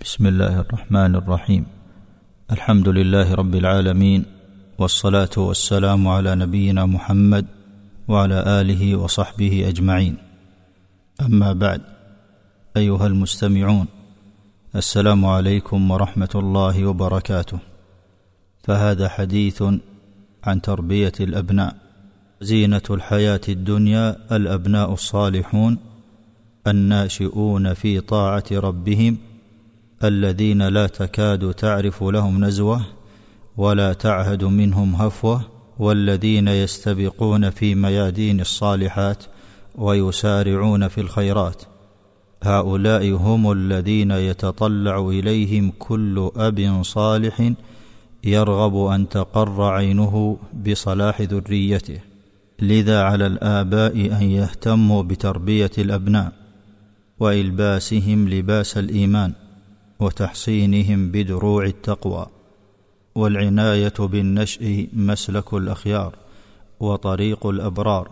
بسم الله الرحمن الرحيم. الحمد لله رب العالمين، والصلاة والسلام على نبينا محمد وعلى آله وصحبه أجمعين. أما بعد، أيها المستمعون، السلام عليكم ورحمة الله وبركاته. فهذا حديث عن تربية الأبناء. زينة الحياة الدنيا الأبناء الصالحون الناشئون في طاعة ربهم، الذين لا تكاد تعرف لهم نزوة ولا تعهد منهم هفوة، والذين يستبقون في ميادين الصالحات ويسارعون في الخيرات. هؤلاء هم الذين يتطلع إليهم كل أب صالح يرغب أن تقر عينه بصلاح ذريته. لذا على الآباء أن يهتموا بتربية الأبناء وإلباسهم لباس الإيمان، وتحصينهم بدروع التقوى. والعناية بالنشء مسلك الأخيار وطريق الأبرار.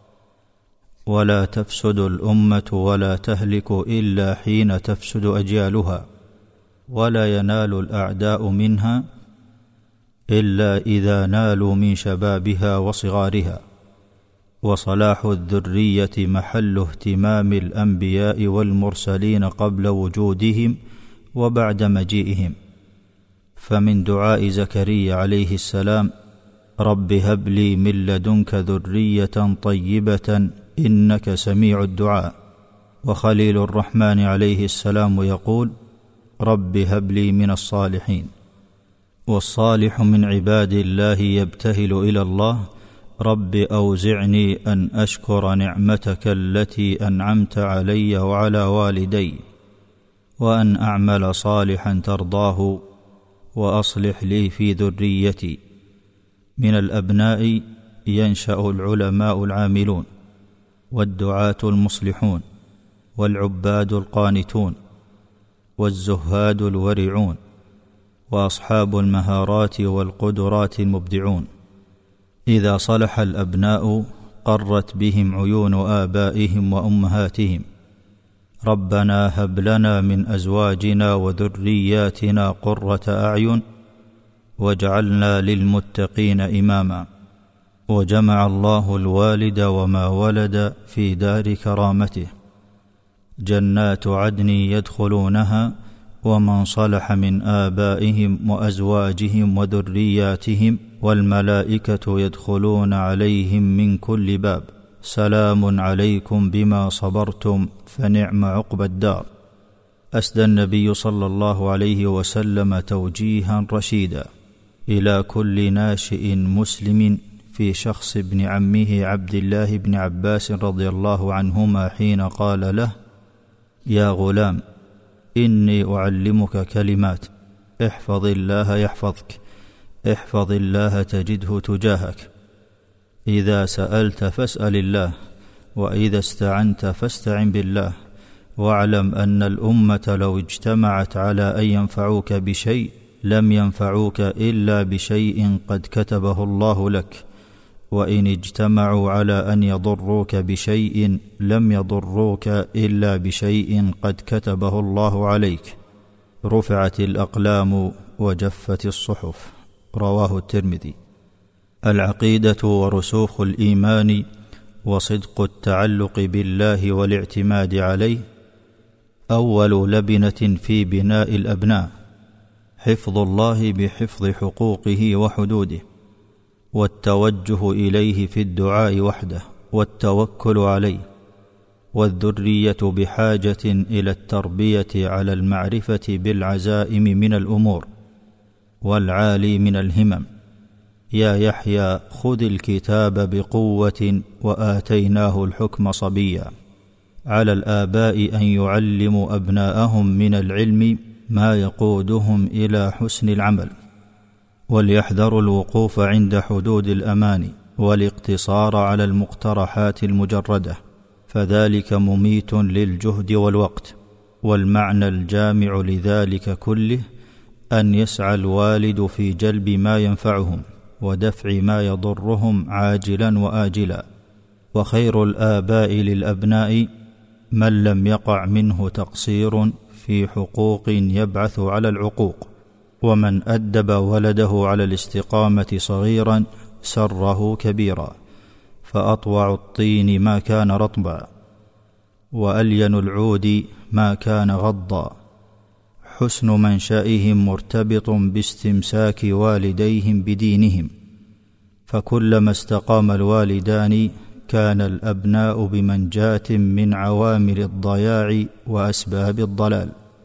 ولا تفسد الأمة ولا تهلك إلا حين تفسد أجيالها، ولا ينال الأعداء منها إلا إذا نالوا من شبابها وصغارها. وصلاح الذرية محل اهتمام الأنبياء والمرسلين قبل وجودهم وبعد مجيئهم. فمن دعاء زكريا عليه السلام: رب هب لي من لدنك ذرية طيبة إنك سميع الدعاء. وخليل الرحمن عليه السلام يقول: رب هب لي من الصالحين. والصالح من عباد الله يبتهل إلى الله: رب أوزعني أن أشكر نعمتك التي أنعمت علي وعلى والدي، وأن أعمل صالحا ترضاه، وأصلح لي في ذريتي. من الأبناء ينشأ العلماء العاملون، والدعاة المصلحون، والعباد القانتون، والزهاد الورعون، وأصحاب المهارات والقدرات المبدعون. إذا صلح الأبناء قرت بهم عيون آبائهم وأمهاتهم. ربنا هب لنا من أزواجنا وذرياتنا قرة أعين واجعلنا للمتقين إماما. وجمع الله الوالد وما ولد في دار كرامته، جنات عدن يدخلونها ومن صلح من آبائهم وأزواجهم وذرياتهم، والملائكة يدخلون عليهم من كل باب، سلام عليكم بما صبرتم فنعم عقبى الدار. أسدى النبي صلى الله عليه وسلم توجيها رشيدا إلى كل ناشئ مسلم في شخص ابن عمه عبد الله بن عباس رضي الله عنهما، حين قال له: يا غلام، إني أعلمك كلمات، احفظ الله يحفظك، احفظ الله تجده تجاهك. إذا سألت فاسأل الله، وإذا استعنت فاستعن بالله. واعلم أن الأمة لو اجتمعت على أن ينفعوك بشيء لم ينفعوك إلا بشيء قد كتبه الله لك، وإن اجتمعوا على أن يضروك بشيء لم يضروك إلا بشيء قد كتبه الله عليك. رفعت الأقلام وجفت الصحف. رواه الترمذي. العقيدة ورسوخ الإيمان وصدق التعلق بالله والاعتماد عليه أول لبنة في بناء الأبناء. حفظ الله بحفظ حقوقه وحدوده، والتوجه إليه في الدعاء وحده، والتوكل عليه. والذرية بحاجة إلى التربية على المعرفة بالعزائم من الأمور والعالي من الهمم. يا يحيى خذ الكتاب بقوة وآتيناه الحكم صبيا. على الآباء أن يعلموا أبناءهم من العلم ما يقودهم إلى حسن العمل، وليحذروا الوقوف عند حدود الأمان والاقتصار على المقترحات المجردة، فذلك مميت للجهد والوقت. والمعنى الجامع لذلك كله أن يسعى الوالد في جلب ما ينفعهم ودفع ما يضرهم عاجلا وآجلا. وخير الآباء للأبناء من لم يقع منه تقصير في حقوق يبعث على العقوق. ومن أدب ولده على الاستقامة صغيرا سره كبيرا، فأطوع الطين ما كان رطبا، وألين العود ما كان غضا. حسن منشأهم مرتبط باستمساك والديهم بدينهم، فكلما استقام الوالدان كان الأبناء بمنجاة من عوامل الضياع وأسباب الضلال.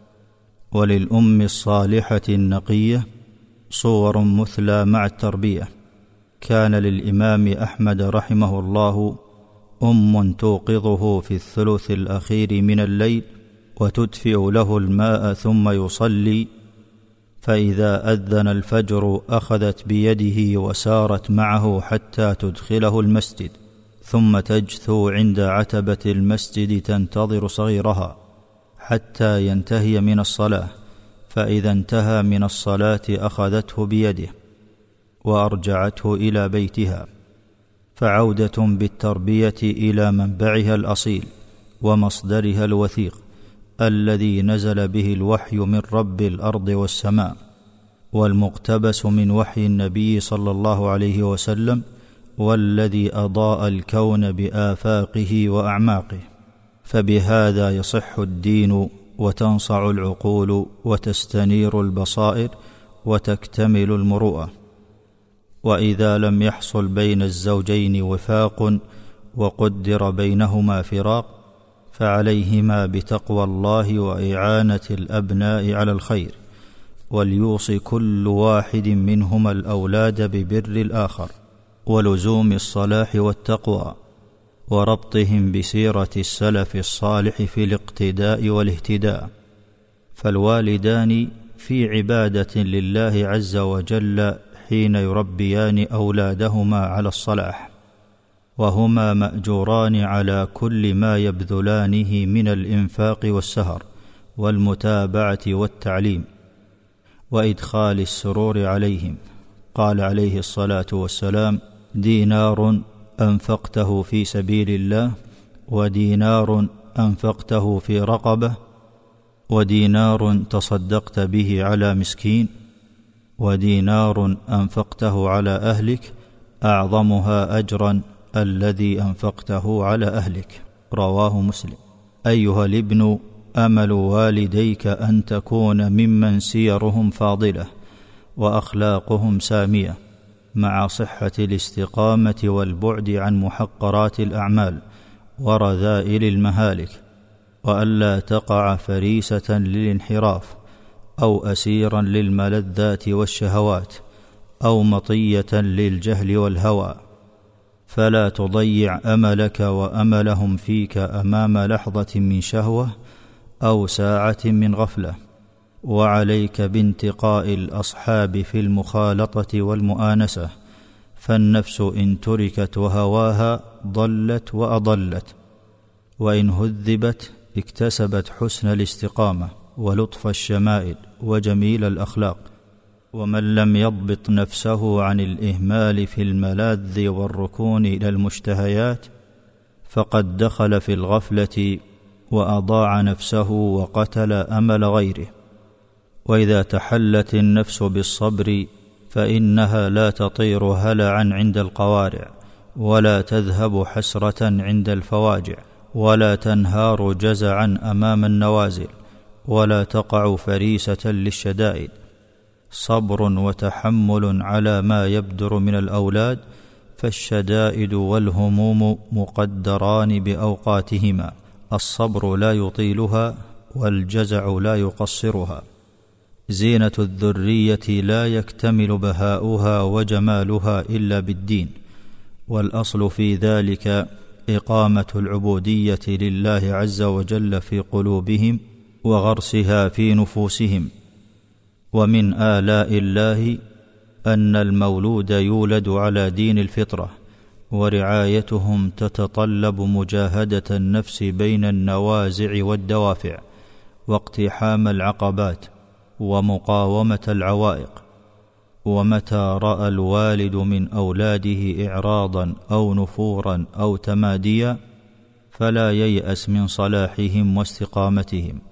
وللأم الصالحة النقية صور مثلى مع التربية. كان للإمام أحمد رحمه الله أم توقظه في الثلث الأخير من الليل وتدفئ له الماء ثم يصلي، فإذا أذن الفجر أخذت بيده وسارت معه حتى تدخله المسجد، ثم تجثو عند عتبة المسجد تنتظر صغيرها حتى ينتهي من الصلاة، فإذا انتهى من الصلاة أخذته بيده وأرجعته إلى بيتها. فعودة بالتربية إلى منبعها الأصيل ومصدرها الوثيق الذي نزل به الوحي من رب الأرض والسماء، والمقتبس من وحي النبي صلى الله عليه وسلم، والذي أضاء الكون بآفاقه وأعماقه. فبهذا يصح الدين وتنصع العقول وتستنير البصائر وتكتمل المروءة. وإذا لم يحصل بين الزوجين وفاق وقدر بينهما فراق، فعليهما بتقوى الله وإعانة الأبناء على الخير، وليوصي كل واحد منهما الأولاد ببر الآخر ولزوم الصلاح والتقوى، وربطهم بسيرة السلف الصالح في الاقتداء والاهتداء. فالوالدان في عبادة لله عز وجل حين يربيان أولادهما على الصلاح، وهما مأجوران على كل ما يبذلانه من الإنفاق والسهر والمتابعة والتعليم وإدخال السرور عليهم. قال عليه الصلاة والسلام: دينار أنفقته في سبيل الله، ودينار أنفقته في رقبة، ودينار تصدقت به على مسكين، ودينار أنفقته على أهلك، أعظمها أجرا الذي أنفقته على أهلك. رواه مسلم. أيها الابن، أمل والديك أن تكون ممن سيرهم فاضلة وأخلاقهم سامية، مع صحة الاستقامة والبعد عن محقرات الأعمال ورذائل المهالك، وألا تقع فريسة للانحراف أو أسيرا للملذات والشهوات أو مطية للجهل والهوى. فلا تضيع أملك وأملهم فيك أمام لحظة من شهوة أو ساعة من غفلة. وعليك بانتقاء الأصحاب في المخالطة والمؤانسة، فالنفس إن تركت وهواها ضلت وأضلت، وإن هذبت اكتسبت حسن الاستقامة ولطف الشمائل وجميل الأخلاق. ومن لم يضبط نفسه عن الإهمال في الملاذ والركون إلى المشتهيات فقد دخل في الغفلة وأضاع نفسه وقتل أمل غيره. وإذا تحلت النفس بالصبر فإنها لا تطير هلعا عند القوارع، ولا تذهب حسرة عند الفواجع، ولا تنهار جزعا أمام النوازل، ولا تقع فريسة للشدائد. صبر وتحمل على ما يبدر من الأولاد، فالشدائد والهموم مقدران بأوقاتهما، الصبر لا يطيلها والجزع لا يقصرها. زينة الذرية لا يكتمل بهاؤها وجمالها إلا بالدين، والأصل في ذلك إقامة العبودية لله عز وجل في قلوبهم وغرسها في نفوسهم. ومن آلاء الله أن المولود يولد على دين الفطرة، ورعايتهم تتطلب مجاهدة النفس بين النوازع والدوافع، واقتحام العقبات، ومقاومة العوائق. ومتى رأى الوالد من أولاده إعراضا أو نفورا أو تماديا فلا ييأس من صلاحهم واستقامتهم،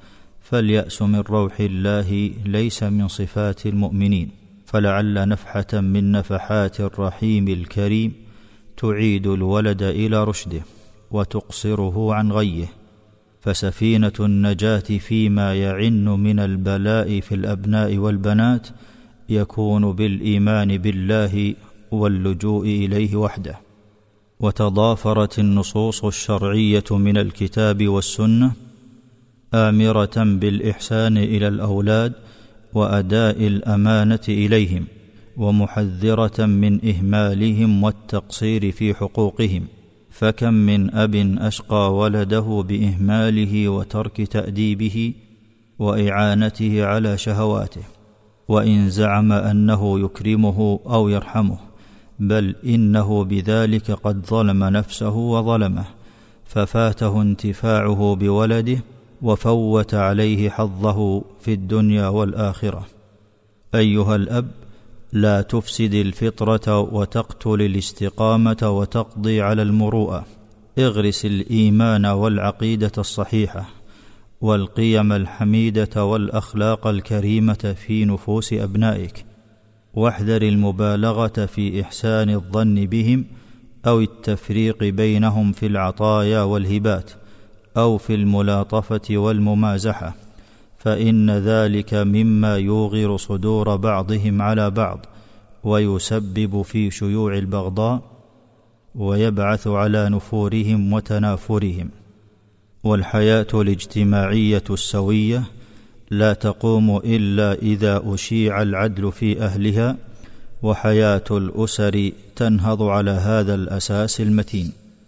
فاليأس من روح الله ليس من صفات المؤمنين، فلعل نفحة من نفحات الرحيم الكريم تعيد الولد إلى رشده وتقصره عن غيه. فسفينة النجاة فيما يعن من البلاء في الأبناء والبنات يكون بالإيمان بالله واللجوء إليه وحده. وتضافرت النصوص الشرعية من الكتاب والسنة آمرة بالإحسان إلى الأولاد وأداء الأمانة إليهم، ومحذرة من إهمالهم والتقصير في حقوقهم. فكم من أب أشقى ولده بإهماله وترك تأديبه وإعانته على شهواته، وإن زعم أنه يكرمه أو يرحمه، بل إنه بذلك قد ظلم نفسه وظلمه، ففاته انتفاعه بولده وفوت عليه حظه في الدنيا والآخرة. أيها الأب، لا تفسد الفطرة وتقتل الاستقامة وتقضي على المروءة. اغرس الإيمان والعقيدة الصحيحة والقيم الحميدة والأخلاق الكريمة في نفوس أبنائك، واحذر المبالغة في إحسان الظن بهم أو التفريق بينهم في العطايا والهبات أو في الملاطفة والممازحة، فإن ذلك مما يوغر صدور بعضهم على بعض ويسبب في شيوع البغضاء ويبعث على نفورهم وتنافرهم. والحياة الاجتماعية السوية لا تقوم إلا إذا أشيع العدل في أهلها، وحياة الأسر تنهض على هذا الأساس المتين.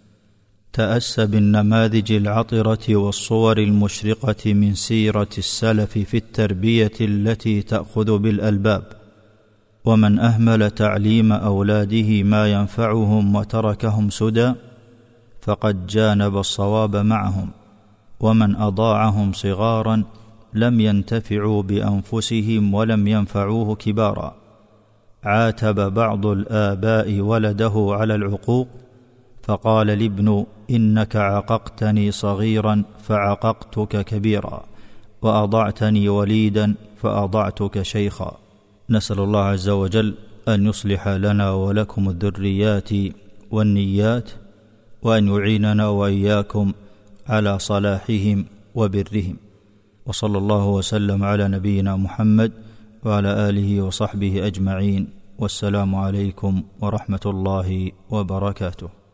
تأس بالنماذج العطرة والصور المشرقة من سيرة السلف في التربية التي تأخذ بالألباب. ومن أهمل تعليم أولاده ما ينفعهم وتركهم سدى فقد جانب الصواب معهم، ومن أضاعهم صغارا لم ينتفعوا بأنفسهم ولم ينفعوه كبارا. عاتب بعض الآباء ولده على العقوق فقال الابن: إنك عققتني صغيرا فعققتك كبيرا، وأضعتني وليدا فأضعتك شيخا. نسأل الله عز وجل أن يصلح لنا ولكم الذريات والنيات، وأن يعيننا وإياكم على صلاحهم وبرهم. وصلى الله وسلم على نبينا محمد وعلى آله وصحبه أجمعين، والسلام عليكم ورحمة الله وبركاته.